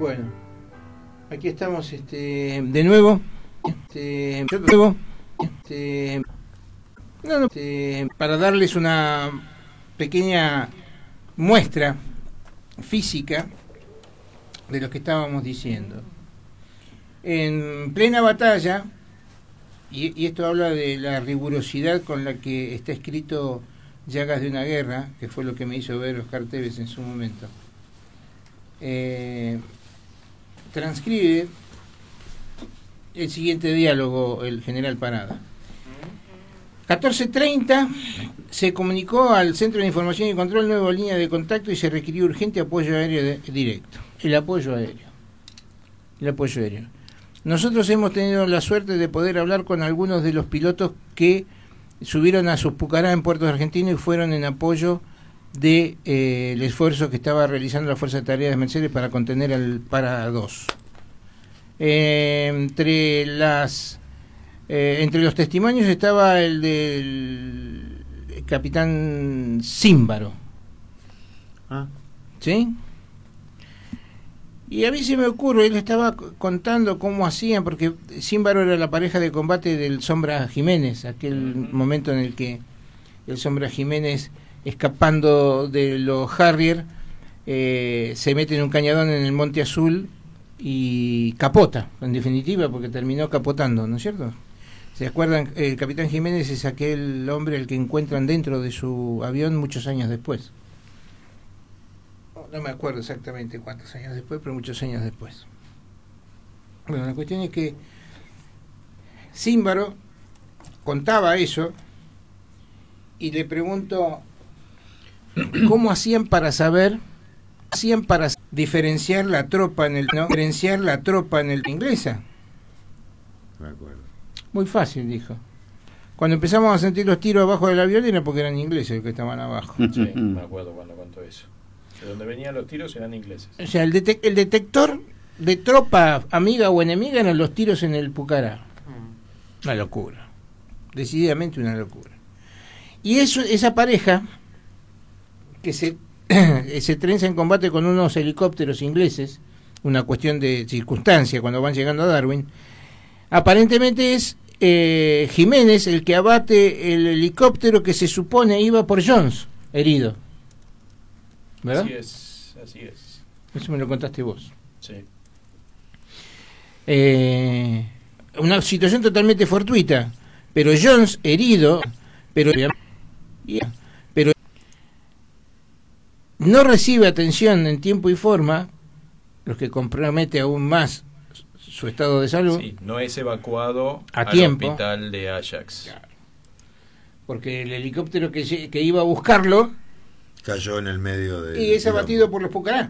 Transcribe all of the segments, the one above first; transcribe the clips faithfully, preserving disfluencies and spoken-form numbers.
Bueno, aquí estamos este, de nuevo. Este, de nuevo. Este, no, no, este, para darles una pequeña muestra física de lo que estábamos diciendo. En plena batalla, y, y esto habla de la rigurosidad con la que está escrito Llagas de una guerra, que fue lo que me hizo ver Oscar Tevez en su momento, eh, transcribe el siguiente diálogo el general Parada. catorce treinta se comunicó al Centro de Información y Control nueva línea de contacto y se requirió urgente apoyo aéreo de, directo. El apoyo aéreo. El apoyo aéreo. Nosotros hemos tenido la suerte de poder hablar con algunos de los pilotos que subieron a sus Pucará en puertos argentinos y fueron en apoyo de eh, el esfuerzo que estaba realizando la Fuerza de Tareas de Mercedes para contener al Para dos. Eh, entre las eh, entre los testimonios estaba el del capitán Címbaro. Ah. ¿Sí? Y a mí se me ocurre, él estaba contando cómo hacían, porque Címbaro era la pareja de combate del Sombra Jiménez, aquel uh-huh. momento en el que el Sombra Jiménez, escapando de los Harrier, eh, se mete en un cañadón en el Monte Azul y capota, en definitiva, porque terminó capotando, ¿no es cierto? ¿Se acuerdan? El capitán Jiménez es aquel hombre al que encuentran dentro de su avión muchos años después. No me acuerdo exactamente cuántos años después, pero muchos años después. Bueno, la cuestión es que Címbaro contaba eso y le pregunto cómo hacían para saber, hacían para diferenciar la tropa en el no diferenciar la tropa en el inglesa. Me acuerdo. Muy fácil, dijo. Cuando empezamos a sentir los tiros abajo del avión era porque eran ingleses los que estaban abajo. Sí, me acuerdo cuando contó eso. De donde venían los tiros eran ingleses. O sea, el, detec- el detector de tropa amiga o enemiga eran los tiros en el Pucará. Una locura. Decididamente una locura. Y eso, esa pareja que se, se trenza en combate con unos helicópteros ingleses, una cuestión de circunstancia cuando van llegando a Darwin, aparentemente es eh, Jiménez el que abate el helicóptero que se supone iba por Jones, herido. ¿Verdad? Así es, así es. Eso me lo contaste vos. Sí. Eh, una situación totalmente fortuita, pero Jones herido, pero, pero no recibe atención en tiempo y forma, lo que compromete aún más su estado de salud. Sí, no es evacuado a al tiempo, hospital de Ajax. Claro. Porque el helicóptero que, que iba a buscarlo cayó en el medio de... y es abatido por los Pucará.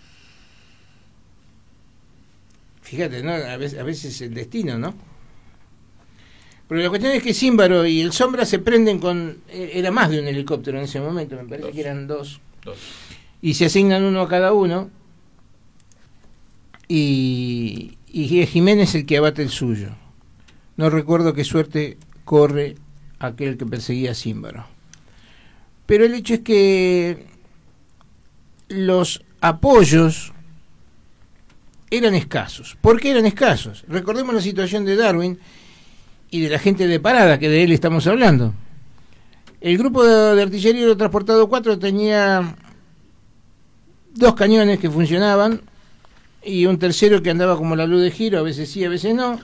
Fíjate, ¿no? A veces, a veces el destino, ¿no? Pero la cuestión es que Címbaro y el Sombra se prenden con... Era más de un helicóptero en ese momento, me parece dos. que eran dos. Dos. Y se asignan uno a cada uno. Y, y es Jiménez el que abate el suyo. No recuerdo qué suerte corre aquel que perseguía a Címbaro. Pero el hecho es que los apoyos eran escasos. ¿Por qué eran escasos? Recordemos la situación de Darwin y de la gente de Parada, que de él estamos hablando. El grupo de, de artillería transportado cuatro tenía dos cañones que funcionaban y un tercero que andaba como la luz de giro, a veces sí, a veces no.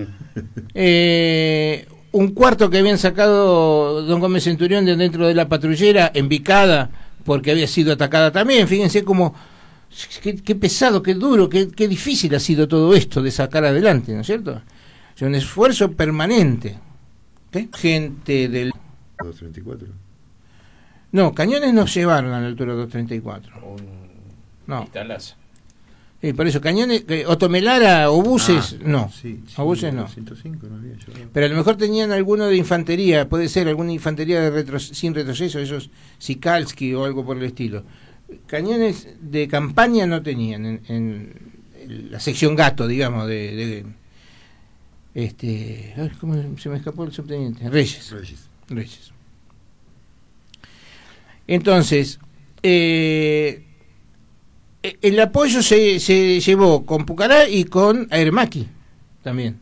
Eh... Un cuarto que habían sacado don Gómez Centurión de dentro de la patrullera, embicada, porque había sido atacada también. Fíjense cómo, qué, qué pesado, qué duro, qué, qué difícil ha sido todo esto de sacar adelante, ¿no es cierto? Es un esfuerzo permanente. ¿Qué? Gente del... doscientos treinta y cuatro. No, cañones no llevaron a la altura doscientos treinta y cuatro. Un no. Italazo. Sí, por eso, cañones, eh, otomelara, obuses, ah, no, sí, sí, obuses no. ciento cinco no había llevado. Pero a lo mejor tenían alguno de infantería, puede ser alguna infantería de retro, sin retroceso, esos Sikalski o algo por el estilo. Cañones de campaña no tenían en, en la sección gato, digamos, de, de este, ¿cómo se me escapó el subteniente? Reyes. Reyes. Reyes. Entonces, eh, el apoyo se, se llevó con Pucará y con Aermaqui también.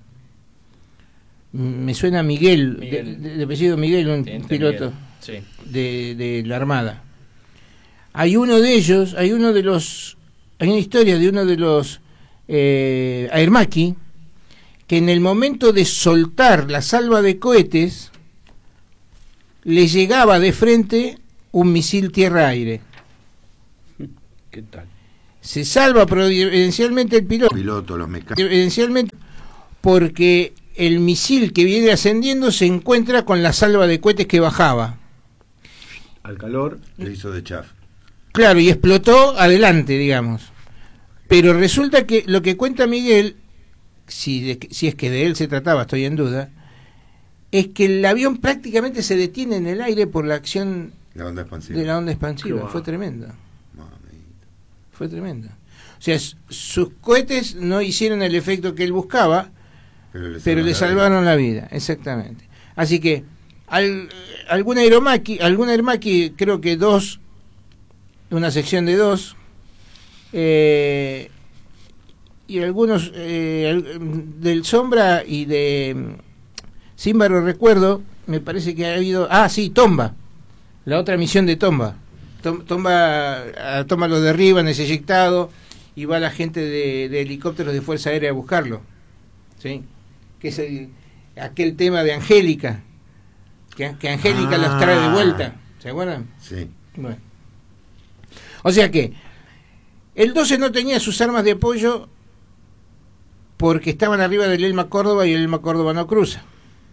Me suena Miguel, Miguel. De, de, de apellido Miguel, un sí, piloto sí. de, de la Armada. Hay uno de ellos, hay uno de los, hay una historia de uno de los eh, Aermaqui, que en el momento de soltar la salva de cohetes, le llegaba de frente un misil tierra-aire. ¿Qué tal? Se salva providencialmente el piloto, piloto los mecánicos. Providencialmente porque el misil que viene ascendiendo se encuentra con la salva de cohetes que bajaba. Al calor. Le hizo de chaf. Claro, y explotó adelante, digamos. Pero resulta que lo que cuenta Miguel, si, de, si es que de él se trataba, estoy en duda, es que el avión prácticamente se detiene en el aire por la acción la onda expansiva. de la onda expansiva. Wow. Fue tremendo. Mamita. Fue tremendo. O sea, sus cohetes no hicieron el efecto que él buscaba, pero le, pero le salvaron la vida, exactamente. Así que al, algún Aermaqui, algún Aermaqui, creo que dos, una sección de dos, eh, y algunos eh, del Sombra y de Címbaro, recuerdo, me parece que ha habido, ah sí, Tomba, la otra misión de Tomba. Tom, Tomba, a Tomba lo derriban, es eyectado, y va la gente de, de helicópteros de Fuerza Aérea a buscarlo, ¿sí? Que es el, aquel tema de Angélica, que, que Angélica ah. los trae de vuelta, ¿se acuerdan? Sí. Bueno. O sea que el doce no tenía sus armas de apoyo porque estaban arriba del Elma Córdoba y el Elma Córdoba no cruza.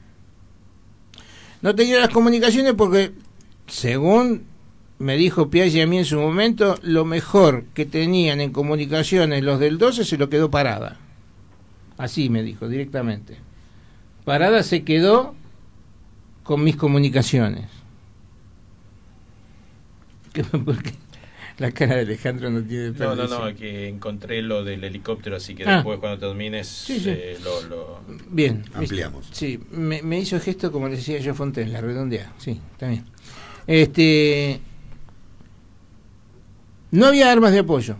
No tenía las comunicaciones porque, según me dijo Piaggi a mí en su momento, lo mejor que tenían en comunicaciones los del doce se lo quedó Parada. Así me dijo directamente. Parada se quedó con mis comunicaciones. Porque la cara de Alejandro no tiene No, no, no, que encontré lo del helicóptero, así que ah. después cuando termines sí, sí. Eh, lo, lo... Bien. Ampliamos. Sí, me, me hizo gesto como le decía yo Fontaine, la redondea. Sí, está bien. Este, no había armas de apoyo.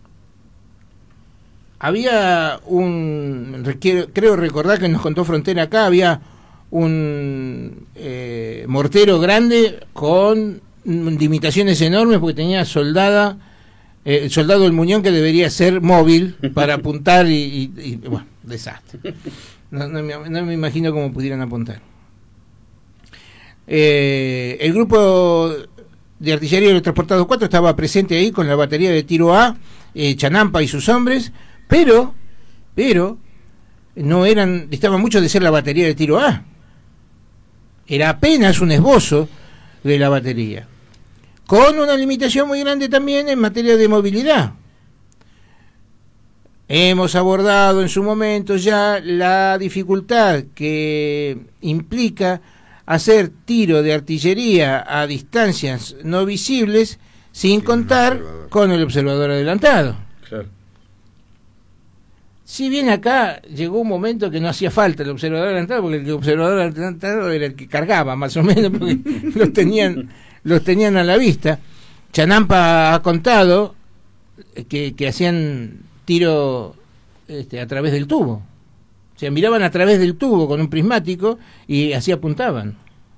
Había un, requiero, creo recordar que nos contó Frontera acá, había un eh, mortero grande con limitaciones enormes porque tenía soldada, eh, el soldado del Muñón que debería ser móvil para apuntar y, y, y bueno, desastre. No, no, me, no me imagino cómo pudieran apuntar. Eh, el grupo de artillería de los transportados cuatro estaba presente ahí con la batería de tiro A, eh, Chanampa y sus hombres, pero, pero, no eran, distaban mucho de ser la batería de tiro A. Era apenas un esbozo de la batería, con una limitación muy grande también en materia de movilidad. Hemos abordado en su momento ya la dificultad que implica hacer tiro de artillería a distancias no visibles sin sí, contar con el observador adelantado. Claro. Si bien acá llegó un momento que no hacía falta el observador adelantado, porque el observador adelantado era el que cargaba más o menos, porque los tenían, los tenían a la vista. Chanampa ha contado que, que hacían tiro este, a través del tubo. O sea, miraban a través del tubo con un prismático y así apuntaban.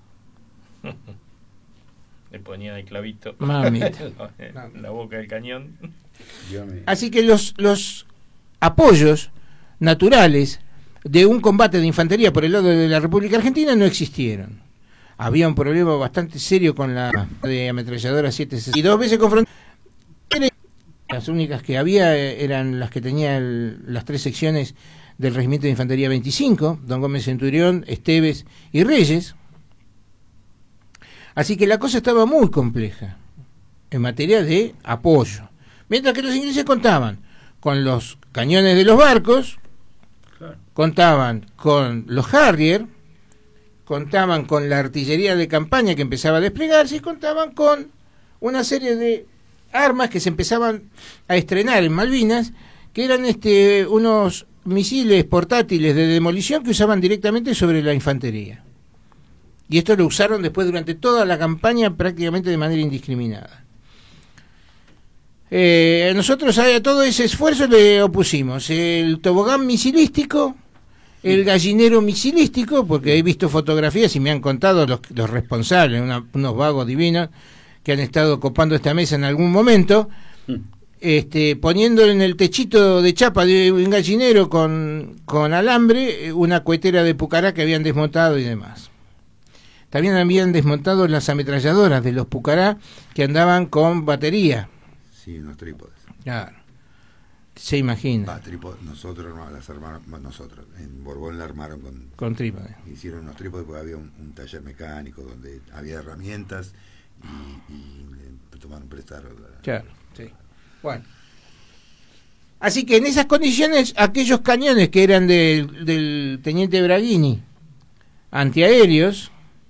Le ponían el clavito Mamita. en la boca del cañón. Así que los, los apoyos naturales de un combate de infantería por el lado de la República Argentina no existieron. Había un problema bastante serio con la de ametralladora siete sesenta y dos veces confrontó. Las únicas que había eran las que tenía el, las tres secciones del Regimiento de Infantería veinticinco, Don Gómez Centurión, Esteves y Reyes. Así que la cosa estaba muy compleja en materia de apoyo. Mientras que los ingleses contaban con los cañones de los barcos, claro, contaban con los Harrier, contaban con la artillería de campaña que empezaba a desplegarse y contaban con una serie de armas que se empezaban a estrenar en Malvinas, que eran este unos misiles portátiles de demolición que usaban directamente sobre la infantería. Y esto lo usaron después durante toda la campaña prácticamente de manera indiscriminada. Eh, nosotros a todo ese esfuerzo le opusimos el tobogán misilístico, el gallinero misilístico, porque he visto fotografías y me han contado los, los responsables, una, unos vagos divinos que han estado copando esta mesa en algún momento, este, poniendo en el techito de chapa de un gallinero con, con alambre una cuetera de pucará que habían desmontado y demás. También habían desmontado las ametralladoras de los pucará que andaban con batería. Sí, unos trípodes. Claro. Se imagina. Ah, trípodes, nosotros no, las armaron, nosotros, en Borbón la armaron con, con trípodes. Hicieron unos trípodes porque había un, un taller mecánico donde había herramientas y, y le tomaron prestado. La... Claro, sí. Bueno. Así que en esas condiciones, aquellos cañones que eran del, del teniente Braghini, antiaéreos,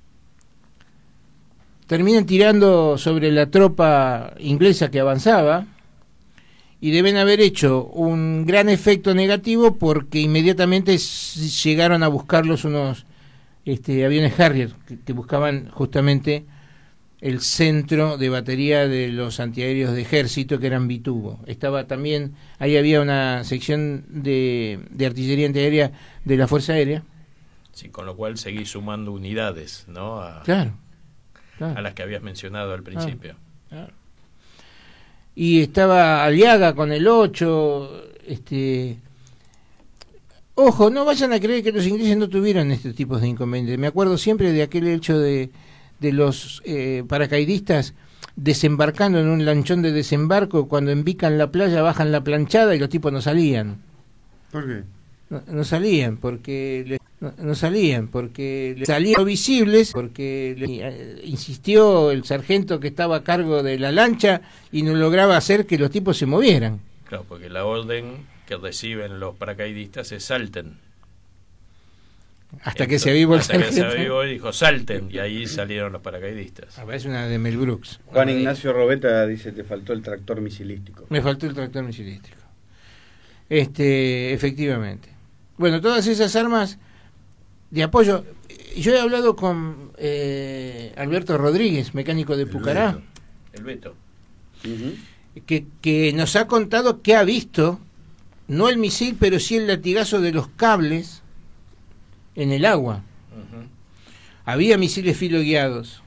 terminan tirando sobre la tropa inglesa que avanzaba y deben haber hecho un gran efecto negativo porque inmediatamente llegaron a buscarlos unos este, aviones Harrier que, que buscaban justamente el centro de batería de los antiaéreos de ejército, que eran Bitubo. Estaba también, ahí había una sección de, de artillería antiaérea de la Fuerza Aérea. Sí, con lo cual seguís sumando unidades, ¿no? A... Claro. Claro. A las que habías mencionado al principio. Claro. Y estaba Aliaga con el ocho. Este... Ojo, no vayan a creer que los ingleses no tuvieron este tipo de inconvenientes. Me acuerdo siempre de aquel hecho de, de los eh, paracaidistas desembarcando en un lanchón de desembarco, cuando embican la playa, bajan la planchada y los tipos no salían. ¿Por qué? No, no salían porque le, no, no salían porque le salían visibles, porque le, eh, insistió el sargento que estaba a cargo de la lancha y no lograba hacer que los tipos se movieran. Claro, porque la orden que reciben los paracaidistas es salten. Hasta Entonces, que se avivó el hasta sargento. que se avivó y dijo salten, y ahí salieron los paracaidistas. A ver, es una de Mel Brooks. Juan Ignacio Robeta dice, te faltó el tractor misilístico. Me faltó el tractor misilístico. Este, efectivamente. Bueno, todas esas armas de apoyo. Yo he hablado con eh, Alberto Rodríguez, mecánico de El Pucará, Beto. El Beto. Uh-huh. que, que nos ha contado que ha visto, no el misil, pero sí el latigazo de los cables en el agua. Uh-huh. Había misiles filoguiados.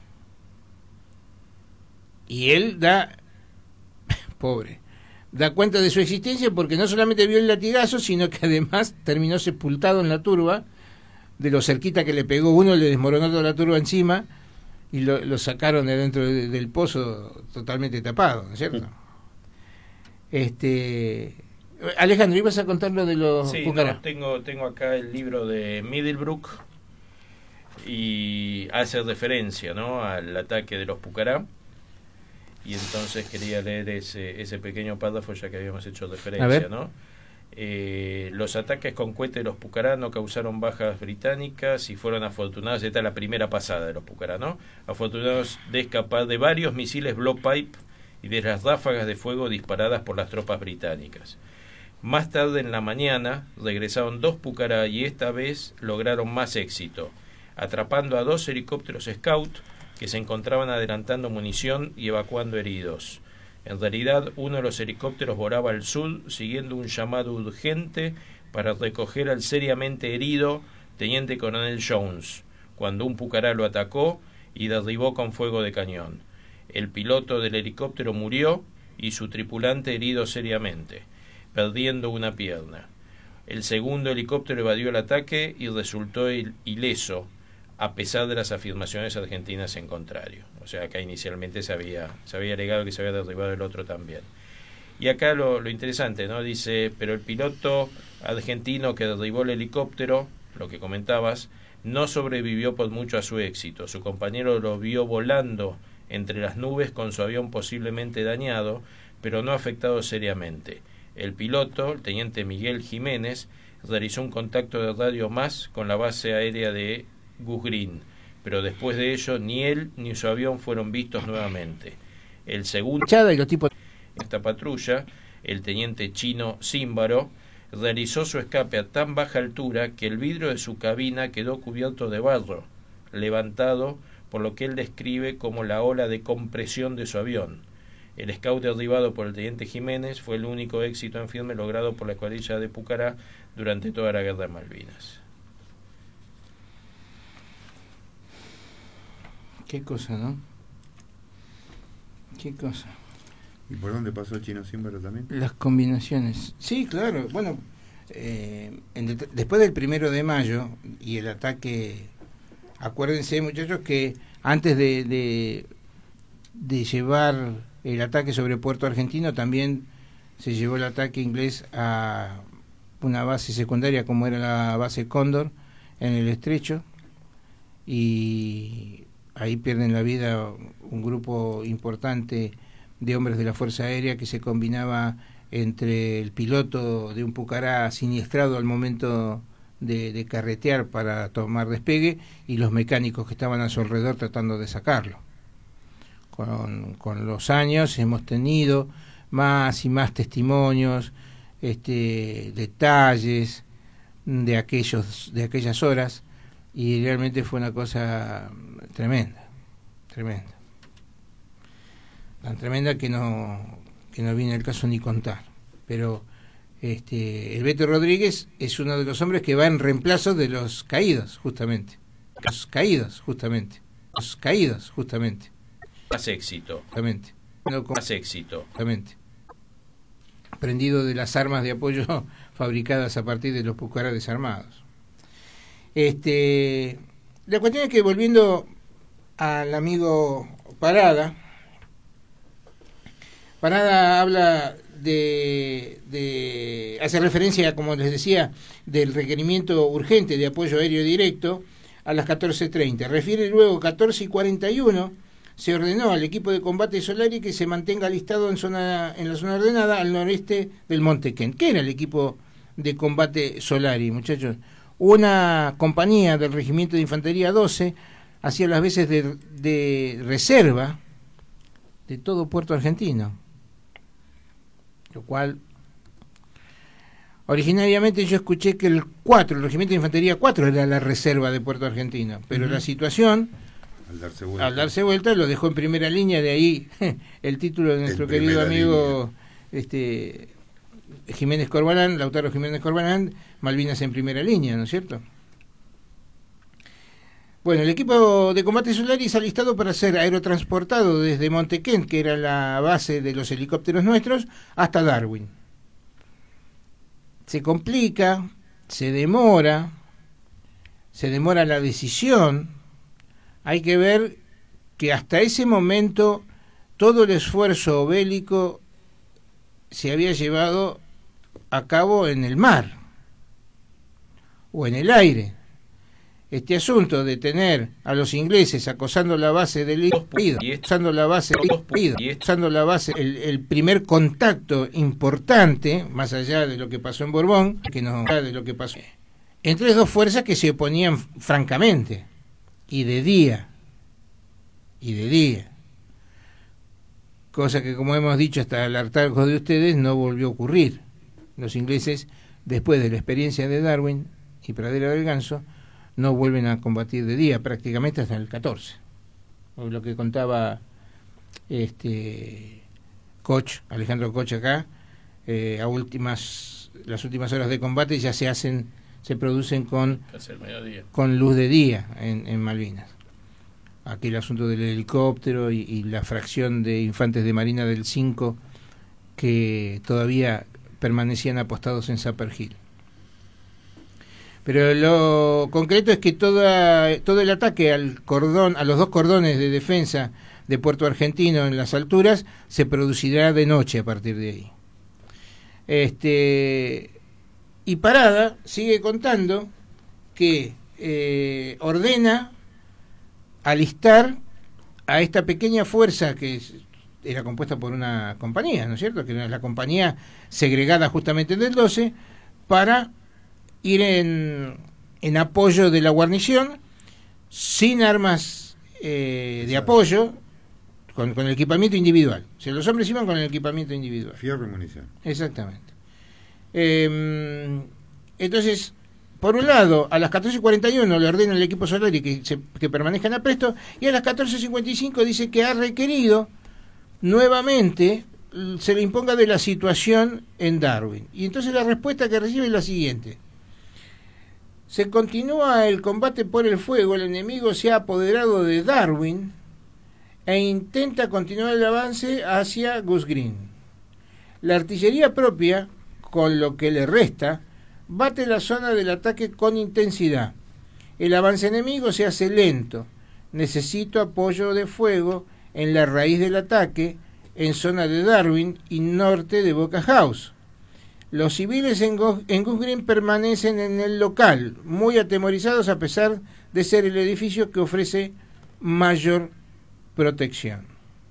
Y él da, pobre, da cuenta de su existencia porque no solamente vio el latigazo, sino que además terminó sepultado en la turba, de lo cerquita que le pegó uno, le desmoronó toda la turba encima y lo, lo sacaron de dentro de, del pozo totalmente tapado, ¿no es cierto? Este, Alejandro, ¿ibas a contar lo de los Sí, Pucará? no, tengo, tengo acá el libro de Middlebrook y hace referencia, ¿no?, al ataque de los Pucará. Y entonces quería leer ese, ese pequeño párrafo ya que habíamos hecho referencia, ¿no? Eh, los ataques con cohete de los Pucará no causaron bajas británicas y fueron afortunados, esta es la primera pasada de los Pucará, ¿no? Afortunados de escapar de varios misiles blowpipe y de las ráfagas de fuego disparadas por las tropas británicas. Más tarde en la mañana regresaron dos Pucará y esta vez lograron más éxito, atrapando a dos helicópteros Scout que se encontraban adelantando munición y evacuando heridos. En realidad, uno de los helicópteros volaba al sur, siguiendo un llamado urgente para recoger al seriamente herido teniente coronel Jones, cuando un Pucará lo atacó y derribó con fuego de cañón. El piloto del helicóptero murió y su tripulante herido seriamente, perdiendo una pierna. El segundo helicóptero evadió el ataque y resultó ileso, a pesar de las afirmaciones argentinas en contrario. O sea, acá inicialmente se había, se había alegado que se había derribado el otro también. Y acá lo, lo interesante, ¿no? Dice, pero el piloto argentino que derribó el helicóptero, lo que comentabas, no sobrevivió por mucho a su éxito. Su compañero lo vio volando entre las nubes con su avión posiblemente dañado, pero no afectado seriamente. El piloto, el teniente Miguel Jiménez, realizó un contacto de radio más con la base aérea de Goose Green, pero después de ello ni él ni su avión fueron vistos nuevamente. El segundo y los tipos... esta patrulla, el teniente chino Címbaro, realizó su escape a tan baja altura que el vidrio de su cabina quedó cubierto de barro, levantado por lo que él describe como la ola de compresión de su avión. El scout derribado por el teniente Jiménez fue el único éxito en firme logrado por la escuadrilla de Pucará durante toda la guerra de Malvinas. Qué cosa, ¿no? Qué cosa. ¿Y por dónde pasó el Chino Símbolo también? Las combinaciones. Sí, claro. Bueno, eh, en el, después del primero de mayo y el ataque, acuérdense, muchachos, que antes de, de, de llevar el ataque sobre Puerto Argentino, también se llevó el ataque inglés a una base secundaria como era la base Cóndor en el Estrecho, y ahí pierden la vida un grupo importante de hombres de la Fuerza Aérea que se combinaba entre el piloto de un Pucará siniestrado al momento de, de carretear para tomar despegue y los mecánicos que estaban a su alrededor tratando de sacarlo. Con, con los años hemos tenido más y más testimonios, este, detalles de aquellos de aquellas horas, y realmente fue una cosa tremenda, tremenda. Tan tremenda que no que no viene el caso ni contar. Pero este el Beto Rodríguez es uno de los hombres que va en reemplazo de los caídos, justamente. Los caídos, justamente. Los caídos, justamente. Más éxito. Justamente. No, con, Más éxito. Justamente. Prendido de las armas de apoyo fabricadas a partir de los Pucará desarmados. Este, la cuestión es que, volviendo al amigo Parada, Parada habla de, de hace referencia, como les decía, del requerimiento urgente de apoyo aéreo directo a las catorce treinta. Refiere luego catorce y cuarenta y uno, se ordenó al equipo de combate Solari que se mantenga alistado en zona en la zona ordenada al noreste del Monte Kent. ¿Qué era el equipo de combate Solari, muchachos? Una compañía del Regimiento de Infantería doce hacía las veces de, de reserva de todo Puerto Argentino, lo cual originariamente yo escuché que el cuatro, el Regimiento de Infantería cuatro era la reserva de Puerto Argentino, pero uh-huh. la situación al darse, vuelta. al darse vuelta lo dejó en primera línea, de ahí el título de nuestro querido amigo este Jiménez Corbalán, Lautaro Jiménez Corbalán, Malvinas en primera línea, ¿no es cierto? Bueno, el equipo de combate Solari es alistado para ser aerotransportado desde Monte Kent, que era la base de los helicópteros nuestros, hasta Darwin. Se complica, se demora, se demora la decisión. Hay que ver que hasta ese momento todo el esfuerzo bélico se había llevado a cabo en el mar o en el aire. Este asunto de tener a los ingleses acosando la base del país, acosando la base del país, acosando la base, el, el primer contacto importante, más allá de lo que pasó en Borbón, que no de lo que pasó, entre dos fuerzas que se oponían francamente, y de día, y de día. Cosa que, como hemos dicho hasta el hartazgo de ustedes, no volvió a ocurrir. Los ingleses, después de la experiencia de Darwin y Pradera del Ganso, no vuelven a combatir de día prácticamente hasta el catorce. Lo que contaba este Koch, Alejandro Koch acá, eh, a últimas las últimas horas de combate ya se hacen, se producen con con luz de día en, en Malvinas. Aquel asunto del helicóptero y, y la fracción de infantes de marina del cinco que todavía permanecían apostados en Sapper Hill. Pero lo concreto es que toda, todo el ataque al cordón, a los dos cordones de defensa de Puerto Argentino en las alturas se producirá de noche a partir de ahí. Este, y Parada sigue contando que eh, ordena alistar a esta pequeña fuerza que era compuesta por una compañía, ¿no es cierto? Que era la compañía segregada justamente del doce, para ir en, en apoyo de la guarnición, sin armas eh, de apoyo, con, con el equipamiento individual. O sea, los hombres iban con el equipamiento individual. Fierro y munición. Exactamente. Eh, entonces, por un lado, a las catorce cuarenta y uno le ordena al equipo Solari que, se, que permanezcan a presto, y a las catorce cincuenta y cinco dice que ha requerido nuevamente se le imponga de la situación en Darwin. Y entonces la respuesta que recibe es la siguiente: se continúa el combate por el fuego, el enemigo se ha apoderado de Darwin e intenta continuar el avance hacia Goose Green. La artillería propia, con lo que le resta, bate la zona del ataque con intensidad. El avance enemigo se hace lento. Necesito apoyo de fuego en la raíz del ataque, en zona de Darwin y norte de Boca House. Los civiles en, Go- en Goose Green permanecen en el local, muy atemorizados a pesar de ser el edificio que ofrece mayor protección.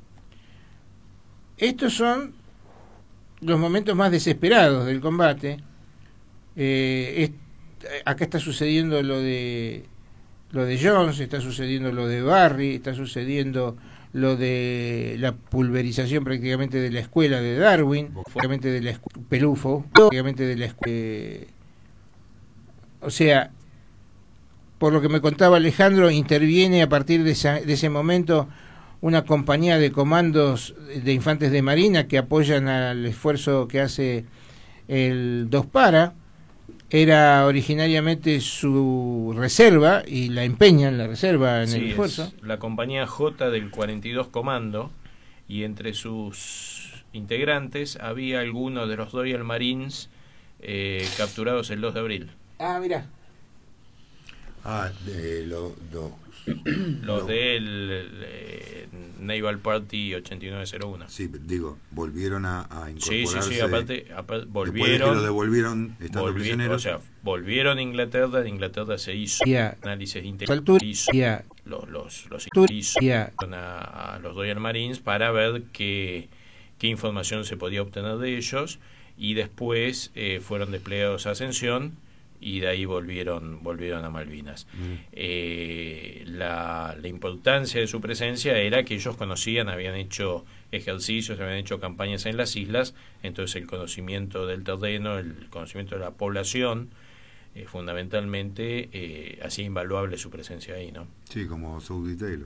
Estos son los momentos más desesperados del combate. Eh, es, acá está sucediendo lo de lo de Jones, está sucediendo lo de Barry, está sucediendo lo de la pulverización prácticamente de la escuela de Darwin, prácticamente de la escu- Pelufo, prácticamente de la escuela. Eh, o sea, por lo que me contaba Alejandro, interviene a partir de, esa, de ese momento una compañía de comandos de infantes de marina que apoyan al esfuerzo que hace el dos Para. Era originariamente su reserva y la empeñan la reserva en sí, el esfuerzo. Es la compañía J del cuarenta y dos Comando, y entre sus integrantes había algunos de los Royal Marines eh, capturados el dos de abril. Ah, mira. Ah, de lo, lo, Los lo, del eh, Naval Party ochenta y nueve cero uno. Sí, digo, volvieron a, a incorporarse. Sí, sí, sí, aparte, aparte volvieron. Después de que lo devolvieron estando volvi- prisioneros. O sea, volvieron a Inglaterra, de Inglaterra se hizo Yeah. análisis integral, hizo Yeah. los, los, los hizo yeah. a, a los Royal Marines para ver qué, qué información se podía obtener de ellos, y después eh, fueron desplegados a Ascensión, y de ahí volvieron volvieron a Malvinas. Mm. Eh, la, la importancia de su presencia era que ellos conocían, habían hecho ejercicios, habían hecho campañas en las islas, entonces el conocimiento del terreno, el conocimiento de la población, eh, fundamentalmente eh, hacía invaluable su presencia ahí, ¿no? Sí, como Saudi Taylor.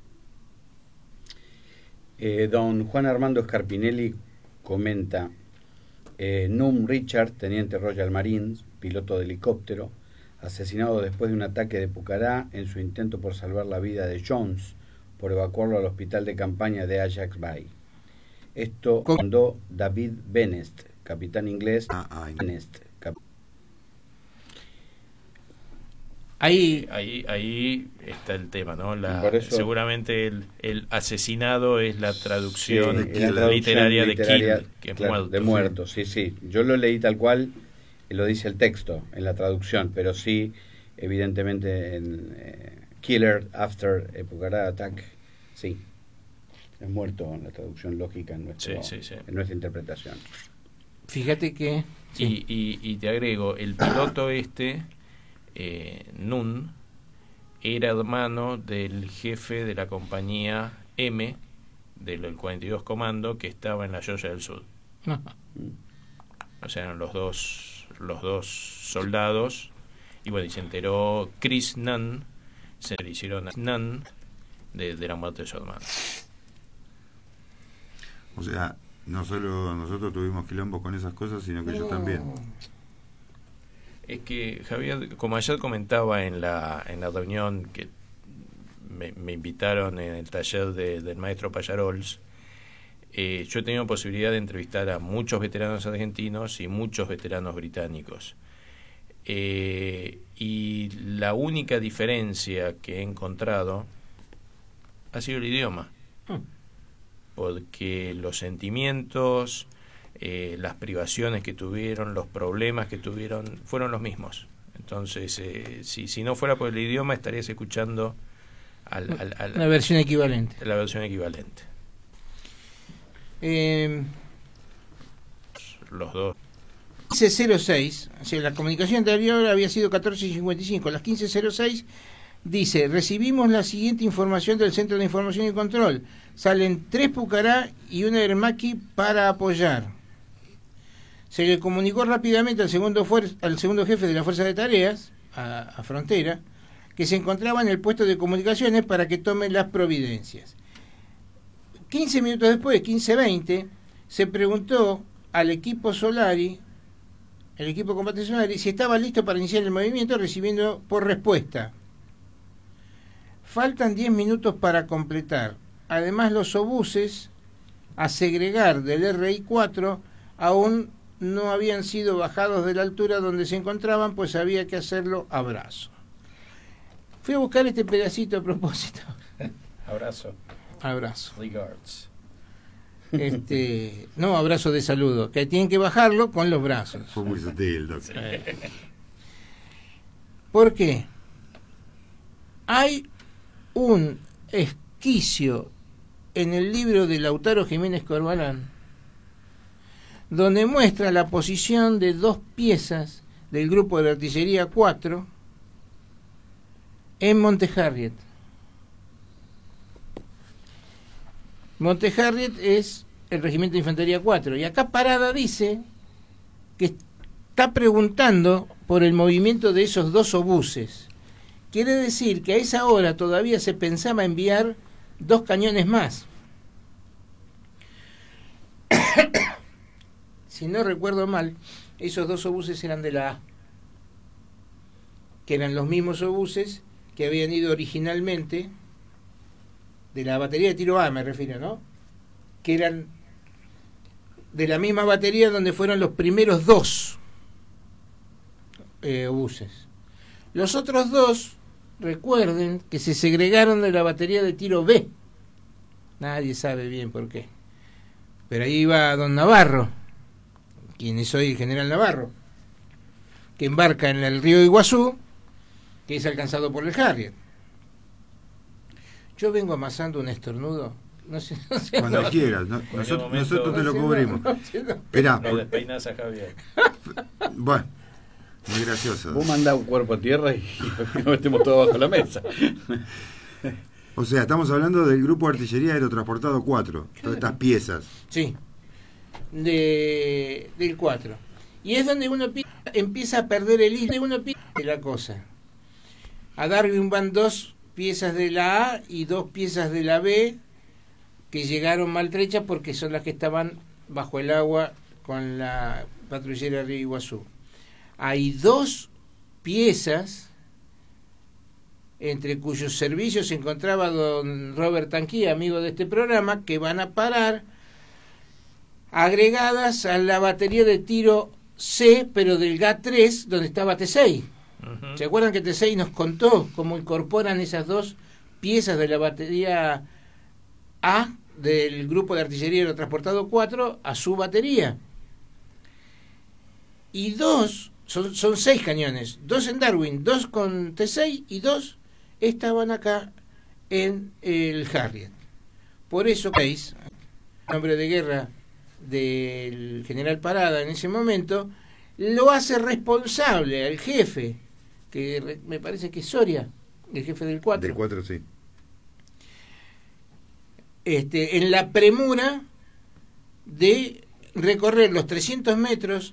Eh, don Juan Armando Scarpinelli comenta: eh, Num Richard, teniente Royal Marines, piloto de helicóptero, asesinado después de un ataque de Pucará en su intento por salvar la vida de Jones por evacuarlo al hospital de campaña de Ajax Bay. Esto mandó David Benest, capitán inglés. Ah, ah, Benest, cap- Ahí, ahí ahí está el tema, ¿no? La, eso, seguramente el, el asesinado es la traducción, sí, la traducción literaria, literaria de kill, que es claro, muerto. de muerto, sí, sí. Yo lo leí tal cual lo dice el texto en la traducción, pero sí, evidentemente en eh, Killer After a Pucará Attack, sí, es muerto en la traducción lógica en, nuestro, sí, sí, sí. en nuestra interpretación. fíjate que... Sí. Y, y, y te agrego, el piloto este, eh, Nun, era hermano del jefe de la compañía M, del cuarenta y dos Comando, que estaba en la Georgia del Sur. O sea, eran los dos... los dos soldados, y bueno, y se enteró Chris Nunn, se le hicieron a Nunn de, de la muerte de su hermano. O sea, no solo nosotros tuvimos quilombo con esas cosas, sino que ellos también. Es que Javier, como ayer comentaba en la en la reunión que me, me invitaron en el taller de, del maestro Payarols, Eh, yo he tenido posibilidad de entrevistar a muchos veteranos argentinos y muchos veteranos británicos. Eh, y la única diferencia que he encontrado ha sido el idioma. Porque los sentimientos, eh, las privaciones que tuvieron, los problemas que tuvieron, fueron los mismos. Entonces, eh, si, si no fuera por el idioma, estarías escuchando al, al, al, la versión equivalente. La versión equivalente. Eh, los dos. quince cero seis, o sea, la comunicación anterior había sido catorce cincuenta y cinco, las quince cero seis dice: recibimos la siguiente información del Centro de Información y Control, salen tres Pucará y una Ermaki para apoyar. Se le comunicó rápidamente al segundo, fuer- al segundo jefe de la Fuerza de Tareas, a, a Frontera, que se encontraba en el puesto de comunicaciones para que tome las providencias. quince minutos después, quince veinte, se preguntó al equipo Solari, el equipo de combate Solari, si estaba listo para iniciar el movimiento, recibiendo por respuesta: faltan diez minutos para completar. Además, los obuses a segregar del R I cuatro aún no habían sido bajados de la altura donde se encontraban, pues había que hacerlo a brazo. Fui a buscar este pedacito a propósito. Abrazo. Abrazo. Regards. Este, no, abrazo de saludo, que tienen que bajarlo con los brazos. Fue muy sutil, doctor. ¿Por qué? Hay un esquicio en el libro de Lautaro Jiménez Corbalán donde muestra la posición de dos piezas del grupo de artillería cuatro en Monte Harriet. Monte Harriet es el regimiento de infantería cuatro, y acá Parada dice que está preguntando por el movimiento de esos dos obuses. Quiere decir que a esa hora todavía se pensaba enviar dos cañones más. Si no recuerdo mal, esos dos obuses eran de la A, que eran los mismos obuses que habían ido originalmente de la batería de tiro A, me refiero, ¿no? Que eran de la misma batería donde fueron los primeros dos eh, obuses. Los otros dos, recuerden que se segregaron de la batería de tiro B. Nadie sabe bien por qué. Pero ahí iba don Navarro, quien es hoy el general Navarro, que embarca en el río Iguazú, que es alcanzado por el Harrier. Yo vengo amasando un estornudo. No sé, no sé Cuando no. quieras, no, nosotros, momento, nosotros te lo no, cubrimos. no, no. Esperá. Lo despeinás a Javier. Bueno, muy gracioso. Vos mandás un cuerpo a tierra y nos metemos todos bajo la mesa. O sea, estamos hablando del grupo de artillería aerotransportado cuatro, todas estas piezas. Sí, de, del cuatro. Y es donde uno pi- empieza a perder el hilo, uno pi- de la cosa. A Darwin van dos piezas de la A y dos piezas de la B, que llegaron maltrechas porque son las que estaban bajo el agua con la patrullera Río Iguazú. Hay dos piezas entre cuyos servicios se encontraba don Robert Tanquí, amigo de este programa, que van a parar agregadas a la batería de tiro C, pero del G A tres, donde estaba T seis. Uh-huh. ¿Se acuerdan que T seis nos contó cómo incorporan esas dos piezas de la batería A del grupo de artillería aerotransportado cuatro a su batería? Y dos, son, son seis cañones, dos en Darwin, dos con T seis y dos estaban acá en el Harriet. Por eso, veis, nombre de guerra del general Parada en ese momento, lo hace responsable al jefe, que me parece que es Soria, el jefe del cuatro. Del cuatro, sí. Este, en la premura de recorrer los trescientos metros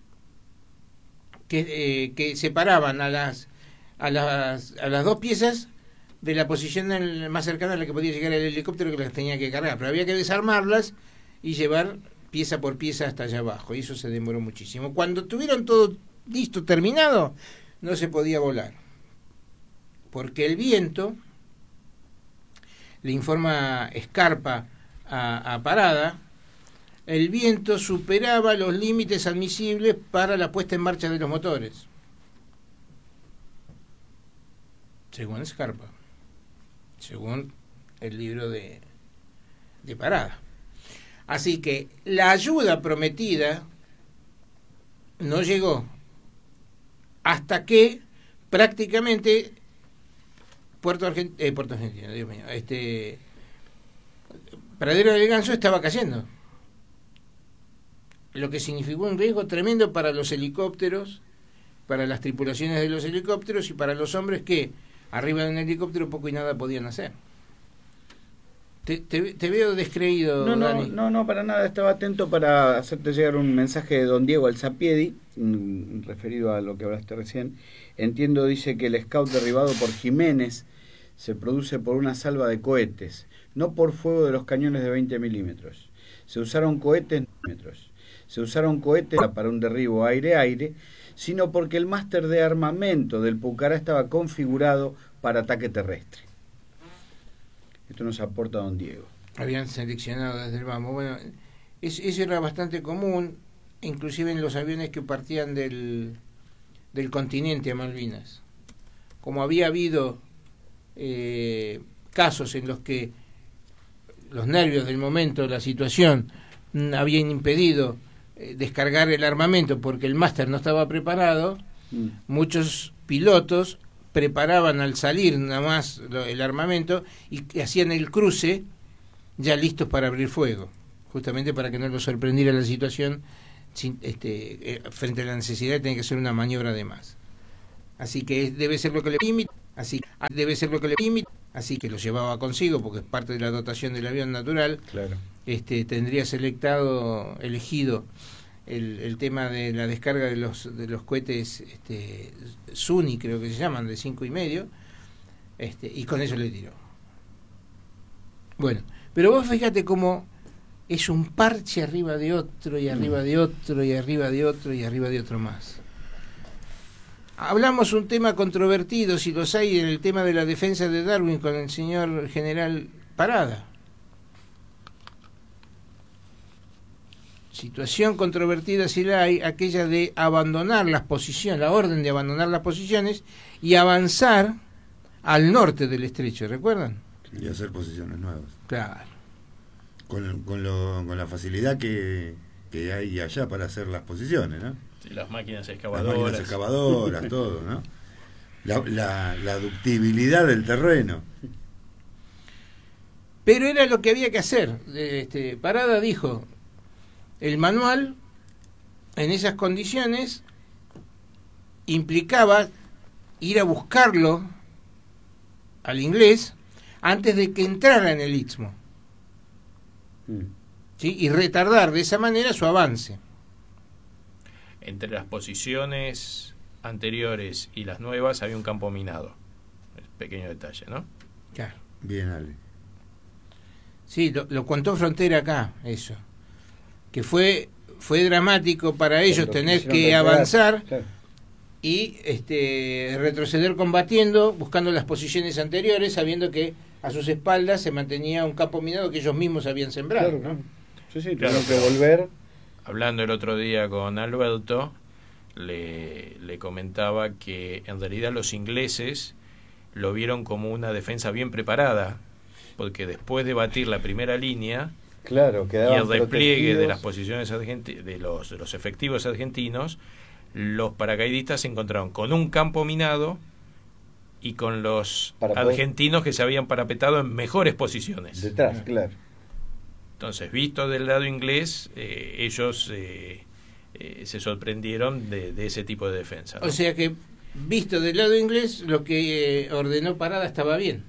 que, eh, que separaban a las, a, las, a las dos piezas de la posición el, más cercana a la que podía llegar el helicóptero, que las tenía que cargar. Pero había que desarmarlas y llevar pieza por pieza hasta allá abajo, y eso se demoró muchísimo. Cuando tuvieron todo listo, terminado, no se podía volar, porque el viento, le informa Scarpa a, a Parada, el viento superaba los límites admisibles para la puesta en marcha de los motores, según Scarpa, según el libro de, de Parada. Así que la ayuda prometida no llegó hasta que prácticamente Puerto, Argent- eh, Puerto Argentino, Dios mío, este Pradero del Ganso estaba cayendo, lo que significó un riesgo tremendo para los helicópteros, para las tripulaciones de los helicópteros y para los hombres que arriba de un helicóptero poco y nada podían hacer. Te, te, te veo descreído, No, no, Dani. no, no, para nada. Estaba atento para hacerte llegar un mensaje de don Diego Alzapiedi, mm, referido a lo que hablaste recién. Entiendo, dice que el scout derribado por Jiménez se produce por una salva de cohetes, no por fuego de los cañones de veinte milímetros. Se usaron cohetes, se usaron cohetes para un derribo aire-aire, sino porque el máster de armamento del Pucará estaba configurado para ataque terrestre. Esto nos aporta don Diego. Habían seleccionado desde el vamos. Bueno, es, eso era bastante común, inclusive en los aviones que partían del, del continente a Malvinas. Como había habido eh, casos en los que los nervios del momento, la situación, habían impedido eh, descargar el armamento porque el máster no estaba preparado, mm. muchos pilotos preparaban al salir nada más lo, el armamento y hacían el cruce ya listos para abrir fuego, justamente para que no los sorprendiera la situación sin, este, eh, frente a la necesidad de tener que hacer una maniobra de más. Así que debe ser lo que le limita, así debe ser lo que le limita, así que lo llevaba consigo porque es parte de la dotación del avión natural. Claro. Este, tendría selectado, elegido el, el tema de la descarga de los de los cohetes este, Suni, creo que se llaman, de cinco y medio, este, y con eso le tiró. Bueno, pero vos fíjate cómo es un parche arriba de otro y arriba de otro y arriba de otro y arriba de otro más. Hablamos un tema controvertido, si los hay, en el tema de la defensa de Darwin con el señor general Parada. Situación controvertida si la hay, aquella de abandonar las posiciones, la orden de abandonar las posiciones y avanzar al norte del estrecho, ¿recuerdan? Y hacer posiciones nuevas. Claro. Con, con, lo, con la facilidad que, que hay allá para hacer las posiciones, ¿no? Sí, las máquinas excavadoras. Las máquinas excavadoras, todo, ¿no? La, la, la ductibilidad del terreno. Pero era lo que había que hacer. Este, Parada dijo, el manual en esas condiciones implicaba ir a buscarlo al inglés antes de que entrara en el Istmo, mm. ¿sí? Y retardar de esa manera su avance. Entre las posiciones anteriores y las nuevas había un campo minado. Pequeño detalle, ¿no? Claro. Bien, Ale. Sí, lo, lo contó Frontera acá, eso. Que fue fue dramático para ellos tener que avanzar, claro, y este retroceder combatiendo, buscando las posiciones anteriores, sabiendo que a sus espaldas se mantenía un campo minado que ellos mismos habían sembrado. Claro, ¿no? Sí, sí, claro, que volver. Hablando el otro día con Alberto, le, le comentaba que en realidad los ingleses lo vieron como una defensa bien preparada, porque después de batir la primera línea, claro, y el despliegue protegidos. de las posiciones argentinas, de los, de los efectivos argentinos, los paracaidistas se encontraron con un campo minado y con los Para argentinos poder... que se habían parapetado en mejores posiciones. Detrás, claro. Entonces, visto del lado inglés, eh, ellos eh, eh, se sorprendieron de, de ese tipo de defensa, ¿no? O sea que, visto del lado inglés, lo que eh, ordenó Parada estaba bien.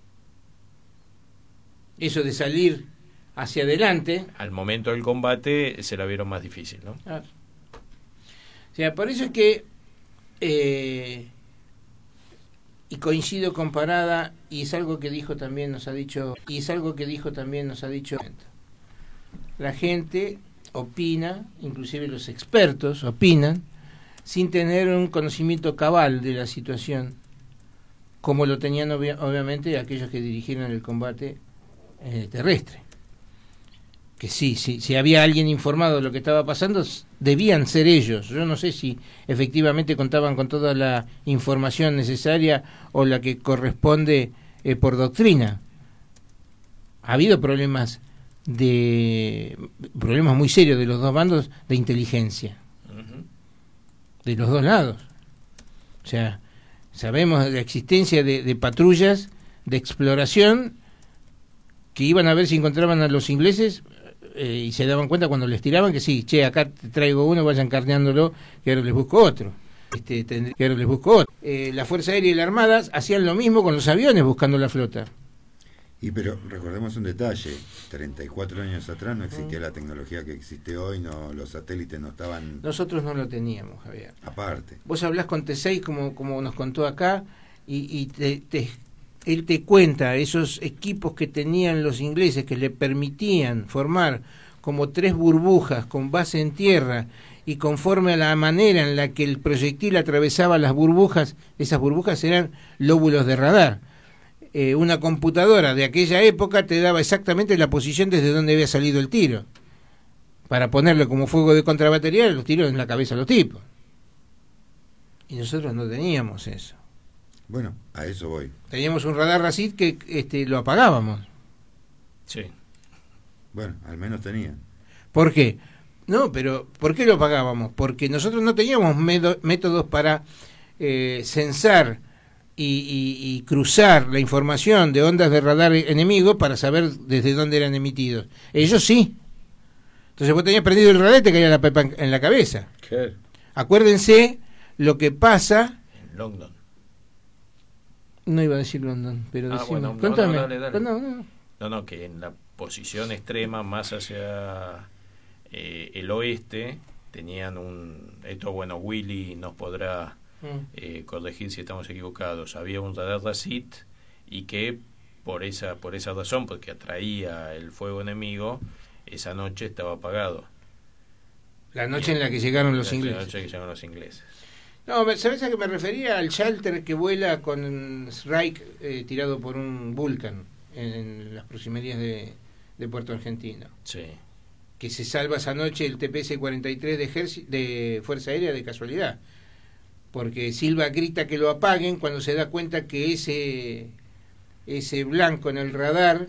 Eso de salir hacia adelante. Al momento del combate se la vieron más difícil, ¿no? Ah. O sea, por eso es que, eh, y coincido con Parada, y es algo que dijo también, nos ha dicho, y es algo que dijo también, nos ha dicho, la gente opina, inclusive los expertos opinan, sin tener un conocimiento cabal de la situación, como lo tenían obvia, obviamente aquellos que dirigieron el combate eh, terrestre. Que sí, sí, si había alguien informado de lo que estaba pasando, debían ser ellos. Yo no sé si efectivamente contaban con toda la información necesaria o la que corresponde eh, por doctrina. Ha habido problemas de problemas muy serios de los dos bandos de inteligencia, uh-huh, de los dos lados. O sea, sabemos de la existencia de, de patrullas de exploración que iban a ver si encontraban a los ingleses. Eh, y se daban cuenta cuando les tiraban que sí, che, acá te traigo uno, vayan carneándolo, que ahora les busco otro. Este, tendré, que ahora les busco otro. Eh, la Fuerza Aérea y la Armada hacían lo mismo con los aviones buscando la flota. Y pero recordemos un detalle, treinta y cuatro años atrás no existía mm. la tecnología que existe hoy, no, los satélites no estaban... Nosotros no lo teníamos, Javier. Aparte. Vos hablás con T seis como, como nos contó acá, y, y te, te, él te cuenta esos equipos que tenían los ingleses que le permitían formar como tres burbujas con base en tierra, y conforme a la manera en la que el proyectil atravesaba las burbujas, esas burbujas eran lóbulos de radar. Eh, una computadora de aquella época te daba exactamente la posición desde donde había salido el tiro, para ponerle como fuego de contrabatería los tiros en la cabeza a los tipos. Y nosotros no teníamos eso. Bueno, a eso voy. Teníamos un radar Racit que este, lo apagábamos. Sí. Bueno, al menos tenían. ¿Por qué? No, pero ¿por qué lo apagábamos? Porque nosotros no teníamos medo- métodos para eh, censar y, y, y cruzar la información de ondas de radar enemigo para saber desde dónde eran emitidos. Ellos sí. Entonces vos tenías prendido el radar y te caía la pepa en, en la cabeza. ¿Qué? Acuérdense lo que pasa... En London. No iba a decir London, pero Ah, decime. bueno, no, Contame. no, dale, dale. No, no. No, no, que en la posición extrema, más hacia eh, el oeste, tenían un... Esto, bueno, Willy nos podrá eh, corregir si estamos equivocados. Había un radar Racit y que por esa, por esa razón, porque atraía el fuego enemigo, esa noche estaba apagado. La noche en la que llegaron los La ingleses. noche que llegaron los ingleses. No, ¿sabes a qué me refería? Al Shelter que vuela con Shrike eh, tirado por un Vulcan en, en las proximidades de, de Puerto Argentino. Sí. Que se salva esa noche el T P S cuarenta y tres de, Ejerci- de Fuerza Aérea de casualidad. Porque Silva grita que lo apaguen cuando se da cuenta que ese, ese blanco en el radar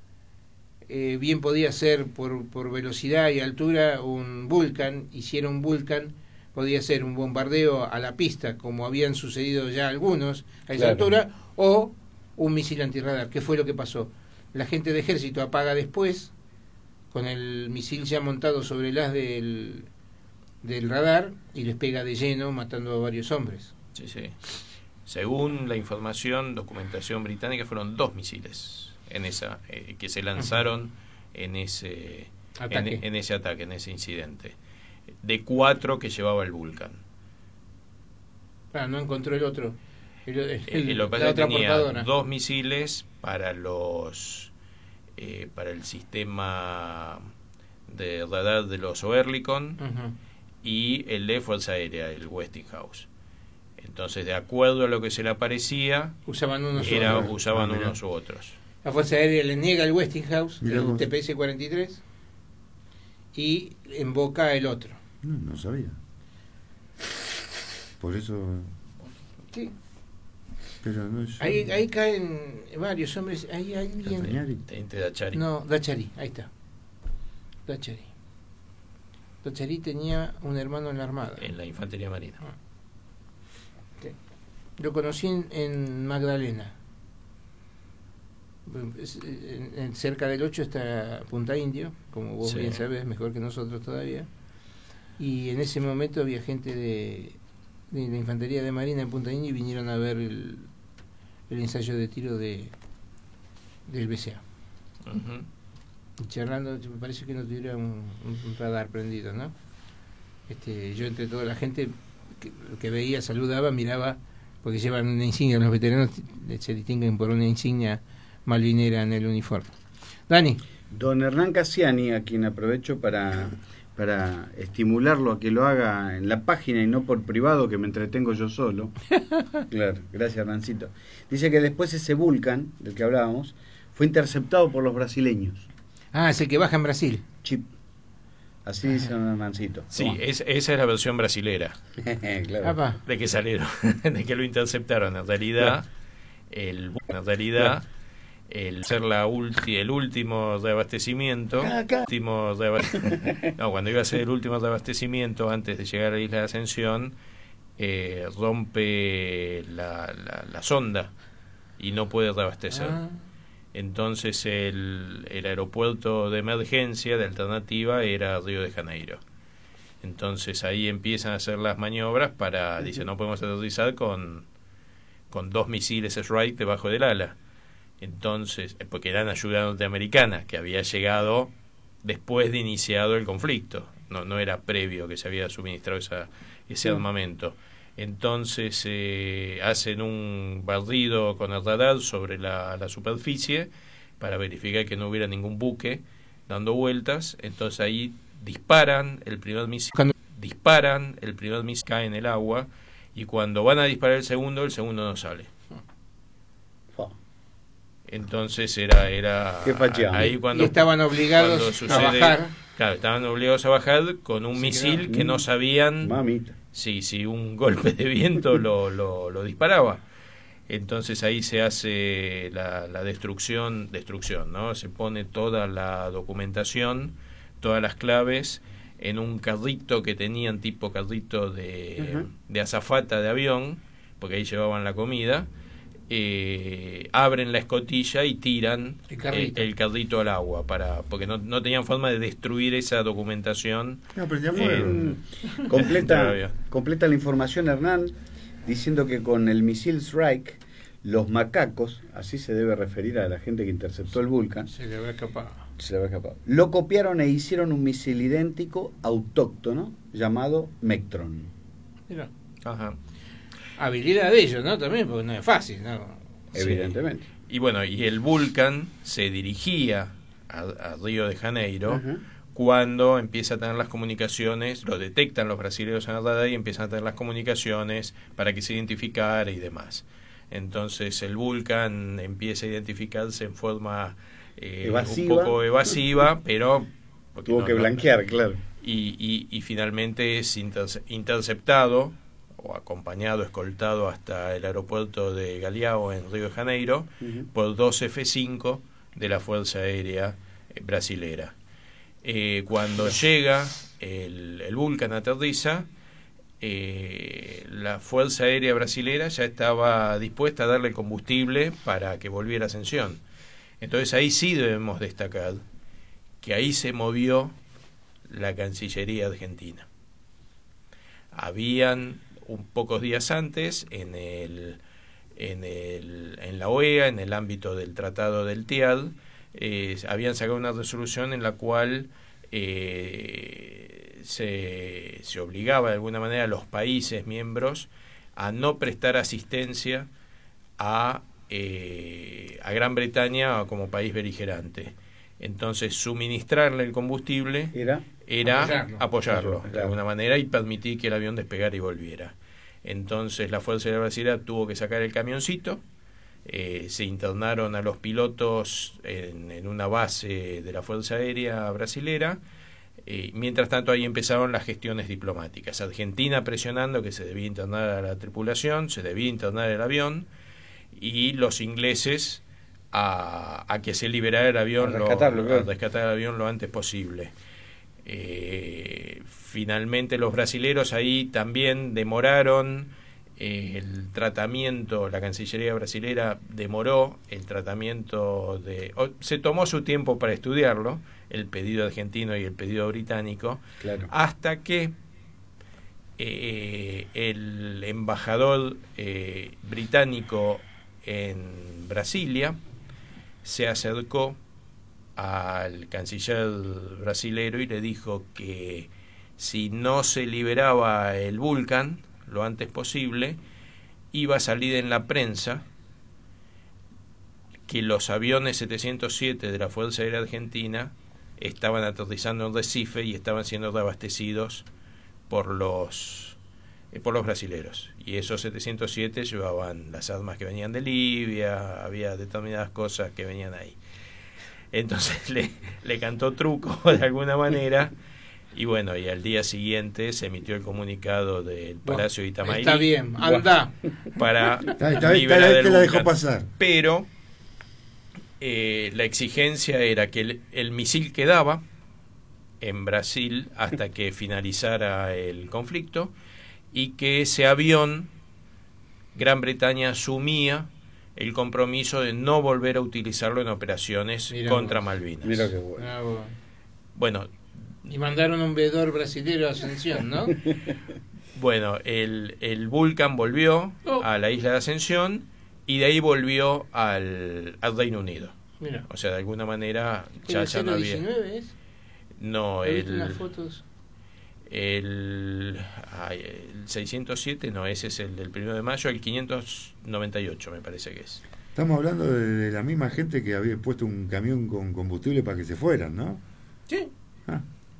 eh, bien podía ser por, por velocidad y altura un Vulcan, y si era un Vulcan podía ser un bombardeo a la pista, como habían sucedido ya algunos a esa Claro. altura, o un misil antirradar. ¿Qué fue lo que pasó? La gente de ejército apaga después, con el misil ya montado sobre el haz del, del radar, y les pega de lleno, matando a varios hombres. Sí, sí. Según la información, documentación británica, fueron dos misiles en esa eh, que se lanzaron en ese Ataque. en, en ese ataque, en ese incidente, de cuatro que llevaba el Vulcan. Ah, no encontró el otro. El, el, Eh, el- lo que la pasa es que otra tenía portadora. dos misiles para los eh, para el sistema de radar de los Oerlikon Ujú. y el de Fuerza Aérea, el Westinghouse. Entonces, de acuerdo a lo que se le aparecía, Usaban unos u era, otros. usaban Ah, mirá. unos u otros. La Fuerza Aérea le niega el Westinghouse, Mirá el vos. T P S cuarenta y tres, y invoca el otro. No, no sabía. Por eso... Sí. Pero no, yo- Ahí, ahí caen varios hombres. Ahí hay alguien. Castañari. Teniente Dachari. No, Dachari, ahí está. Dachari. Dachari tenía un hermano en la Armada. En la Infantería Marina. Lo conocí en, en Magdalena. Es- En, en cerca del ocho está Punta Indio, como vos Sí. bien sabés, mejor que nosotros todavía. Y en ese momento había gente de, de la Infantería de Marina en Punta Indio y vinieron a ver el, el ensayo de tiro de del B C A. Ujú. Y charlando, me parece que no tuviera un, un radar prendido, ¿no? Este, yo entre toda la gente que, que veía, saludaba, miraba, porque llevan una insignia, los veteranos se distinguen por una insignia malvinera en el uniforme. Dani. Don Hernán Cassiani, a quien aprovecho para, para estimularlo a que lo haga en la página y no por privado, que me entretengo yo solo. Claro, gracias Hernancito. Dice que después ese Vulcan, del que hablábamos, fue interceptado por los brasileños. Ah, es el que baja en Brasil. Chip. Así dice don Hernancito. Sí, Toma. es, esa es la versión brasilera Claro. Apa. de que salieron, de que lo interceptaron. En realidad, el, en realidad, el ser la ulti, el último reabastecimiento, último reabaste- no, cuando iba a ser el último reabastecimiento antes de llegar a la isla de Ascensión, eh, rompe la, la, la sonda y no puede reabastecer. Ah, Entonces el, el aeropuerto de emergencia, de alternativa, era Río de Janeiro. Entonces ahí empiezan a hacer las maniobras para, dice, no podemos aterrizar con, con dos misiles Strike debajo del ala. Entonces, eh, porque eran ayuda norteamericana, que había llegado después de iniciado el conflicto, no, no era previo que se había suministrado esa, ese Sí. armamento. Entonces eh, hacen un barrido con el radar sobre la, la superficie para verificar que no hubiera ningún buque dando vueltas. Entonces ahí disparan el primer misil, cuando disparan el primer misil cae en el agua, y cuando van a disparar el segundo, el segundo no sale. Entonces era era ahí cuando y estaban obligados cuando sucede, a bajar. Claro, estaban obligados a bajar con un sí, misil claro. que no sabían Mamita. si si un golpe de viento lo, lo, lo disparaba. Entonces ahí se hace la, la destrucción, destrucción, ¿no? Se pone toda la documentación, todas las claves en un carrito que tenían, tipo carrito de, uh-huh. de azafata de avión, porque ahí llevaban la comida. Eh, abren la escotilla y tiran el carrito, el, el carrito al agua, para porque no, no tenían forma de destruir esa documentación. No, pero ya fue, eh, completa, completa la información, Hernán, diciendo que con el misil Strike, los macacos, así se debe referir a la gente que interceptó el Vulcan, se le había escapado. Se le había escapado. Lo copiaron e hicieron un misil idéntico autóctono llamado Mectron. Mira. Ajá. Habilidad de ellos, ¿no? También, porque no es fácil, ¿no? Evidentemente. Sí. Y bueno, y el Vulcan se dirigía a, a Río de Janeiro uh-huh. cuando empieza a tener las comunicaciones, lo detectan los brasileños en el radar y empiezan a tener las comunicaciones para que se identificara y demás. Entonces el Vulcan empieza a identificarse en forma eh, evasiva. un poco evasiva, pero... Tuvo no, que blanquear, no, claro. Y, y, y finalmente es interce- interceptado o acompañado, escoltado hasta el aeropuerto de Galeão en Río de Janeiro uh-huh. por dos F cinco de la Fuerza Aérea eh, Brasilera. Eh, cuando llega el, el Vulcan aterriza, eh, la Fuerza Aérea Brasilera ya estaba dispuesta a darle combustible para que volviera a Ascensión. Entonces ahí sí debemos destacar que ahí se movió la Cancillería Argentina. Habían un pocos días antes en el en el en la O E A, en el ámbito del Tratado del T I A D, eh, habían sacado una resolución en la cual eh, se, se obligaba de alguna manera a los países miembros a no prestar asistencia a eh, a Gran Bretaña como país beligerante. Entonces suministrarle el combustible era, era apoyarlo, apoyarlo claro. de alguna manera y permitir que el avión despegara y volviera. Entonces la Fuerza Aérea Brasilera tuvo que sacar el camioncito, eh, se internaron a los pilotos en, en una base de la Fuerza Aérea Brasilera. Eh, mientras tanto ahí empezaron las gestiones diplomáticas. Argentina presionando que se debía internar a la tripulación, se debía internar el avión, y los ingleses a, a que se liberara el avión, a rescatarlo, lo, claro. a rescatar el avión lo antes posible. Eh, finalmente los brasileros ahí también demoraron eh, el tratamiento, la Cancillería brasilera demoró el tratamiento de... O, se tomó su tiempo para estudiarlo, el pedido argentino y el pedido británico, claro. hasta que eh, el embajador eh, británico en Brasilia se acercó al canciller brasilero y le dijo que si no se liberaba el Vulcan lo antes posible, iba a salir en la prensa que los aviones setecientos siete de la Fuerza Aérea Argentina estaban aterrizando en Recife y estaban siendo reabastecidos por los eh, por los brasileros, y esos setecientos siete llevaban las armas que venían de Libia, había determinadas cosas que venían ahí. Entonces le, le cantó truco de alguna manera, y bueno, y al día siguiente se emitió el comunicado del Palacio de Itamairí. Está bien, anda. Para está, está, liberar está, el la dejó pasar. Pero eh, la exigencia era que el, el misil quedaba en Brasil hasta que finalizara el conflicto, y que ese avión Gran Bretaña asumía el compromiso de no volver a utilizarlo en operaciones Mirá contra vos. Malvinas. Mira qué bueno. Mirá vos. Bueno, y mandaron un veedor brasilero a Ascensión, ¿no? Bueno, el, el Vulcan volvió oh. a la isla de Ascensión y de ahí volvió al, al Reino Unido. Mirá. O sea, de alguna manera ya, ¿El ya no había... diecinueve es? No, el... el... las fotos? El, ay, seiscientos siete, no, ese es el del primero de mayo, el quinientos noventa y ocho me parece que es. Estamos hablando de, de la misma gente que había puesto un camión con combustible para que se fueran, ¿no? Sí. Ah.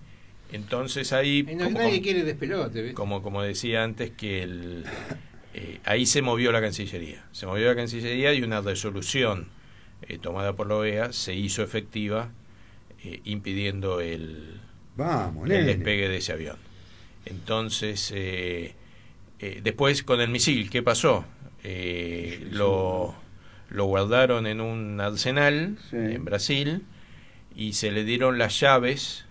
Entonces ahí... No, como, nadie quiere despelote, ¿ves? Como, como decía antes, que el, eh, ahí se movió la Cancillería. Se movió la Cancillería y una resolución eh, tomada por la O E A se hizo efectiva eh, impidiendo el, Vamos, el despegue de ese avión. Entonces, eh, eh, después con el misil, ¿qué pasó? Eh, lo, lo guardaron en un arsenal sí. en Brasil y se le dieron las llaves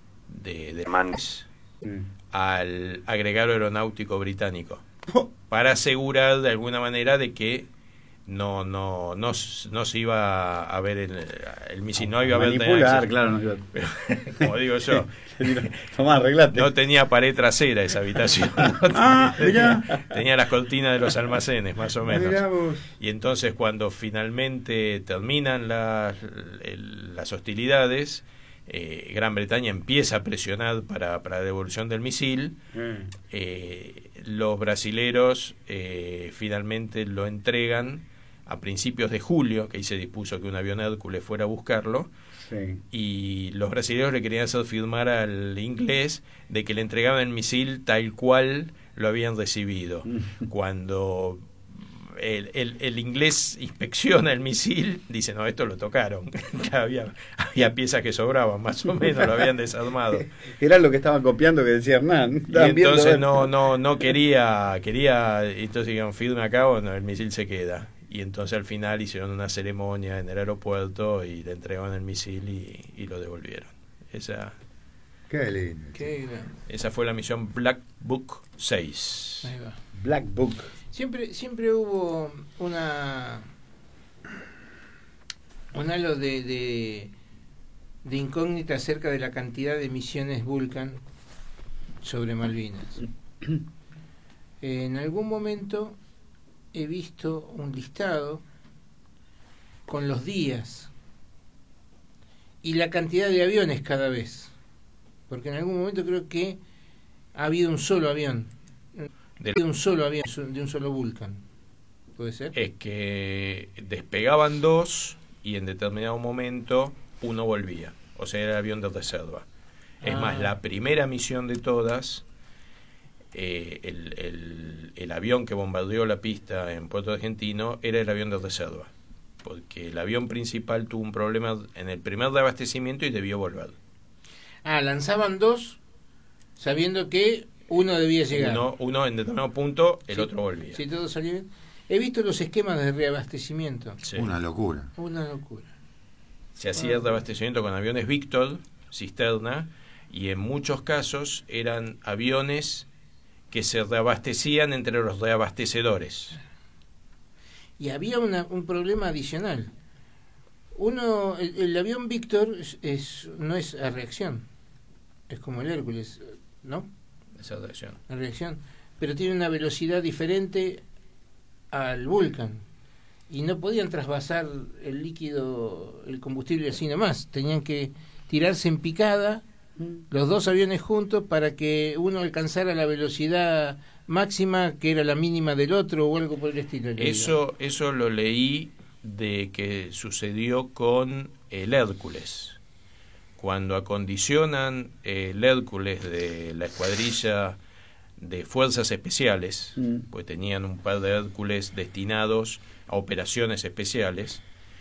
de, de manes sí. al agregado aeronáutico británico oh. para asegurar de alguna manera de que no no no, no se iba a ver el, el misil, no iba a haber manipular, claro, no iba. Pero, como digo yo, Tomá, arreglate. No tenía pared trasera esa habitación. No ah, tenía, mirá. tenía las cortinas de los almacenes, más o menos. Mirá vos. Y entonces cuando finalmente terminan las, el, las hostilidades, eh, Gran Bretaña empieza a presionar para, para la devolución del misil. Mm. Eh, los brasileros eh, finalmente lo entregan a principios de julio, que ahí se dispuso que un avión Hércules fuera a buscarlo. Sí. Y los brasileños le querían hacer firmar al inglés de que le entregaban el misil tal cual lo habían recibido. Cuando el, el, el inglés inspecciona el misil, dice, no, esto lo tocaron. había, había piezas que sobraban, más o menos, lo habían desarmado. Era lo que estaban copiando que decía Hernán. Y entonces no, no, no quería, quería, entonces dijeron, firme acá o no, el misil se queda. Y entonces al final hicieron una ceremonia en el aeropuerto y le entregaron el misil y, y lo devolvieron. Esa, Qué lindo. Qué lindo. Esa fue la misión Black Book seis. Ahí va. Black Book. Siempre, siempre hubo una un halo de, de, de incógnita acerca de la cantidad de misiones Vulcan sobre Malvinas. En algún momento he visto un listado con los días y la cantidad de aviones cada vez, porque en algún momento creo que ha habido un solo avión de un solo avión de un solo Vulcan, ¿puede ser? Es que despegaban dos y en determinado momento uno volvía, o sea, era el avión de reserva. Es ah. más, la primera misión de todas, Eh, el, el, el avión que bombardeó la pista en Puerto Argentino era el avión de reserva, porque el avión principal tuvo un problema en el primer reabastecimiento y debió volver. Ah, lanzaban dos sabiendo que uno debía llegar. Uno, uno en determinado punto, el sí, otro volvía. Sí, todo salió bien. He visto los esquemas de reabastecimiento. Sí. Una locura. Una locura. Se hacía el reabastecimiento con aviones Víctor, cisterna, y en muchos casos eran aviones que se reabastecían entre los reabastecedores. Y había una, un problema adicional. Uno, el, el avión Víctor es, es, no es a reacción, es como el Hércules, ¿no? Es a reacción. A reacción, pero tiene una velocidad diferente al Vulcan y no podían trasvasar el líquido, el combustible así nomás. Tenían que tirarse en picada los dos aviones juntos para que uno alcanzara la velocidad máxima que era la mínima del otro o algo por el estilo. Eso, eso lo leí de que sucedió con el Hércules. Cuando acondicionan el Hércules de la escuadrilla de fuerzas especiales, mm. pues tenían un par de Hércules destinados a operaciones especiales,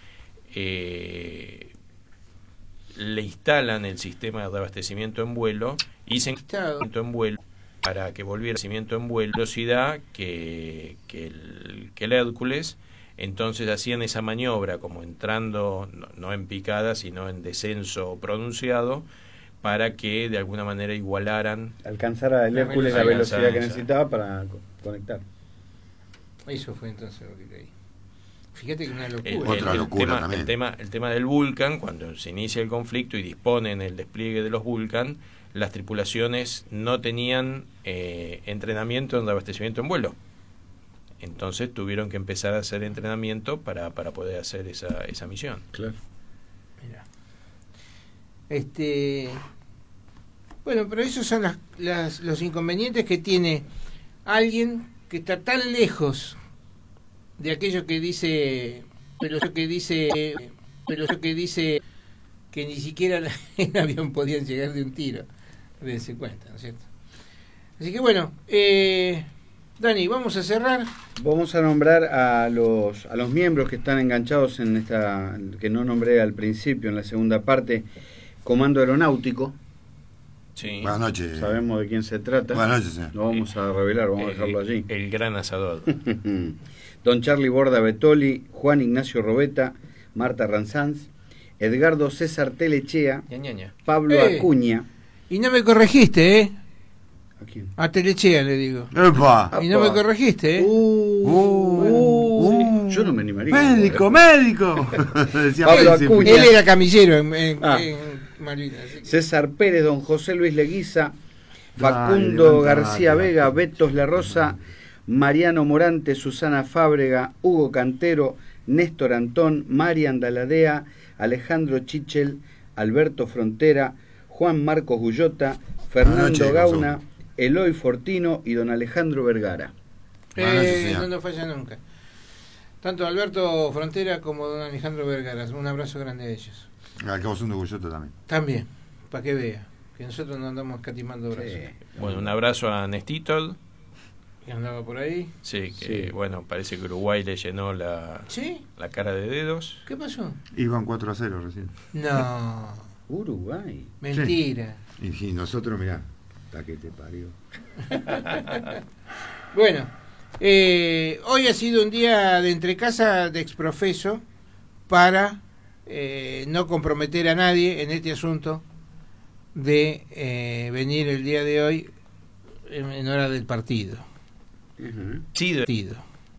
eh, le instalan el sistema de reabastecimiento en vuelo y se instala en vuelo para que volviera el abastecimiento en vuelo velocidad que, que, el, que el Hércules. Entonces hacían esa maniobra como entrando no, no en picada sino en descenso pronunciado para que de alguna manera igualaran, alcanzara el Hércules la velocidad que necesitaba para conectar. Eso fue entonces lo que creí. Fíjate que una locura. El, el, Otra el locura tema, también. El tema, el tema del Vulcan, cuando se inicia el conflicto y disponen el despliegue de los Vulcan, las tripulaciones no tenían eh, entrenamiento en reabastecimiento en vuelo. Entonces tuvieron que empezar a hacer entrenamiento para, para poder hacer esa, esa misión. Claro. Mira. Este, bueno, pero esos son las, las, los inconvenientes que tiene alguien que está tan lejos de aquello que dice, pero eso que dice, pero eso que dice que ni siquiera en avión podían llegar de un tiro, dense cuenta, ¿no es cierto? Así que bueno, eh, Dani, vamos a cerrar. Vamos a nombrar a los a los miembros que están enganchados en esta, que no nombré al principio, en la segunda parte, Comando Aeronáutico. Sí. Buenas noches. Sabemos de quién se trata. Buenas noches, señor. Lo vamos a revelar, vamos el, a dejarlo allí. El gran asador. Don Charlie Borda Betoli, Juan Ignacio Robeta, Marta Ranzanz, Edgardo César Telechea, ña, ña, ña. Pablo Eh. Acuña. Y no me corregiste, ¿eh? ¿A quién? A Telechea le digo. ¡Epa! Y no me corregiste, ¿eh? Uh, Uh, uh, yo no me animaría. ¡Médico, médico! Decía Pablo Pérez siempre. Acuña. Él era camillero en, en, Ah. en Malvinas. así que- César Pérez, don José Luis Leguiza, Dale, Facundo levanta, García dale. Vega, Betos La Rosa, Mariano Morante, Susana Fábrega, Hugo Cantero, Néstor Antón, Marian Daladea, Alejandro Chichel, Alberto Frontera, Juan Marcos Gullota, Fernando Buenas noches, Gauna, Gonzalo. Eloy Fortino y don Alejandro Vergara. Buenas noches, Eh, señor. no nos falla nunca. Tanto Alberto Frontera como don Alejandro Vergara. Un abrazo grande a ellos. Al cabo son de Guyoto también. También, para que vea que nosotros no andamos catimando brazos. Sí. Bueno, un abraso a Nestito. Que andaba por ahí. Sí, que Sí. bueno, parece que Uruguay le llenó la, ¿Sí? la cara de dedos. ¿Qué pasó? Iban cuatro a cero recién. No, Uruguay. mentira. Y, y nosotros, mirá, la que te parió. Bueno, eh, hoy ha sido un día de entrecasa de exprofeso para eh, no comprometer a nadie en este asunto de eh, venir el día de hoy en, en hora del partido. Ujú. Sí, de- partido.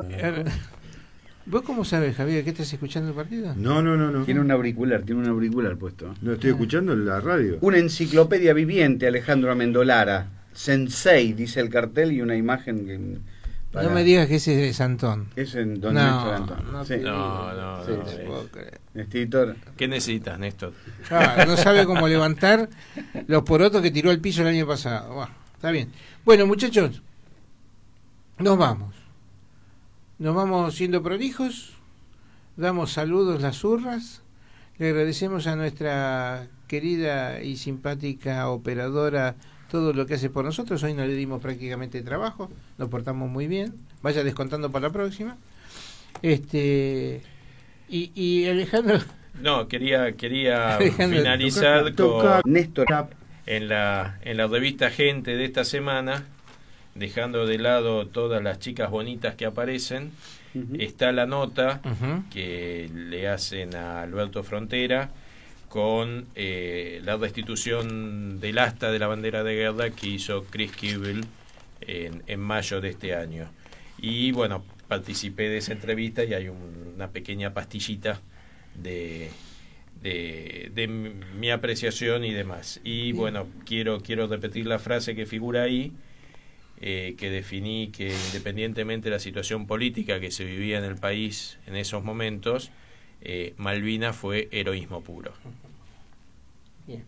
¿Vos cómo sabes, Javier, que estás escuchando el partido? No, no, no, no. Tiene un auricular, tiene un auricular puesto. No estoy escuchando en la radio. Una enciclopedia viviente, Alejandro Amendolara. Sensei, dice el cartel, y una imagen que... para- No me digas que ese es de Santón. Es en Don No, Néstor Antón. no Sí. te- No, no, Sí, no. sí. te puedo creer. Néstor. ¿Qué necesitas, Néstor? Ah, no sabe cómo levantar los porotos que tiró al piso el año pasado. Bueno, está bien. Bueno, muchachos, nos vamos. Nos vamos siendo prolijos. Damos saludos las zurras. Le agradecemos a nuestra querida y simpática operadora todo lo que hace por nosotros. Hoy no le dimos prácticamente trabajo. Nos portamos muy bien. Vaya descontando para la próxima. Este y, y Alejandro... No, quería quería Alejandro, finalizar toca- con Néstor. en la en la revista Gente de esta semana, dejando de lado todas las chicas bonitas que aparecen, Ujú. está la nota Ujú. que le hacen a Alberto Frontera con eh, la restitución del asta de la bandera de guerra que hizo Chris Kibble en, en mayo de este año. Y bueno, participé de esa entrevista y hay un- una pequeña pastillita de, de, de mi apreciación y demás. Y bueno, quiero, quiero repetir la frase que figura ahí, eh, que definí que independientemente de la situación política que se vivía en el país en esos momentos, eh, Malvinas fue heroísmo puro. Bien.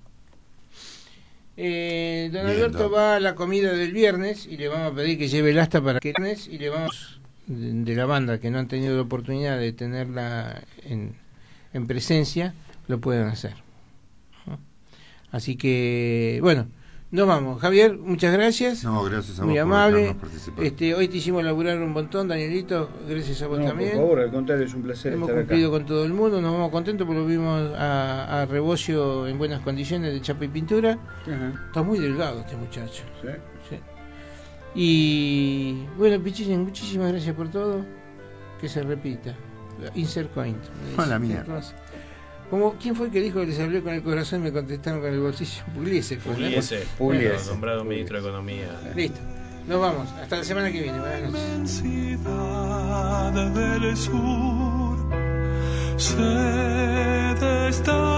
Eh, don Bien, Alberto don. va a la comida del viernes y le vamos a pedir que lleve el asta para que y le vamos de, de la banda que no han tenido la oportunidad de tenerla en, en presencia, lo pueden hacer. Así que, bueno, nos vamos. Javier, muchas gracias. No, gracias a vos Muy por amable. dejarnos participar. Este, hoy te hicimos laburar un montón, Danielito. Gracias a vos No, también. por favor, al contrario, es un placer Hemos estar cumplido acá. con todo el mundo, nos vamos contentos porque lo vimos a, a Rebocio en buenas condiciones de chapa y pintura. Ajá. Está muy delgado este muchacho. ¿Sí? Sí. Y bueno, Pichín, muchísimas gracias por todo. Que se repita. Insert coin. A la mierda. Como, ¿quién fue el que dijo que les hablé con el corazón y me contestaron con el bolsillo? Pugliese. fue, ¿no? Pugliese, Pugliese. nombrado Pugliese. ministro de Economía. Listo. Nos vamos. Hasta la semana que viene. Buenas noches. Inmensidad del sur se destaca.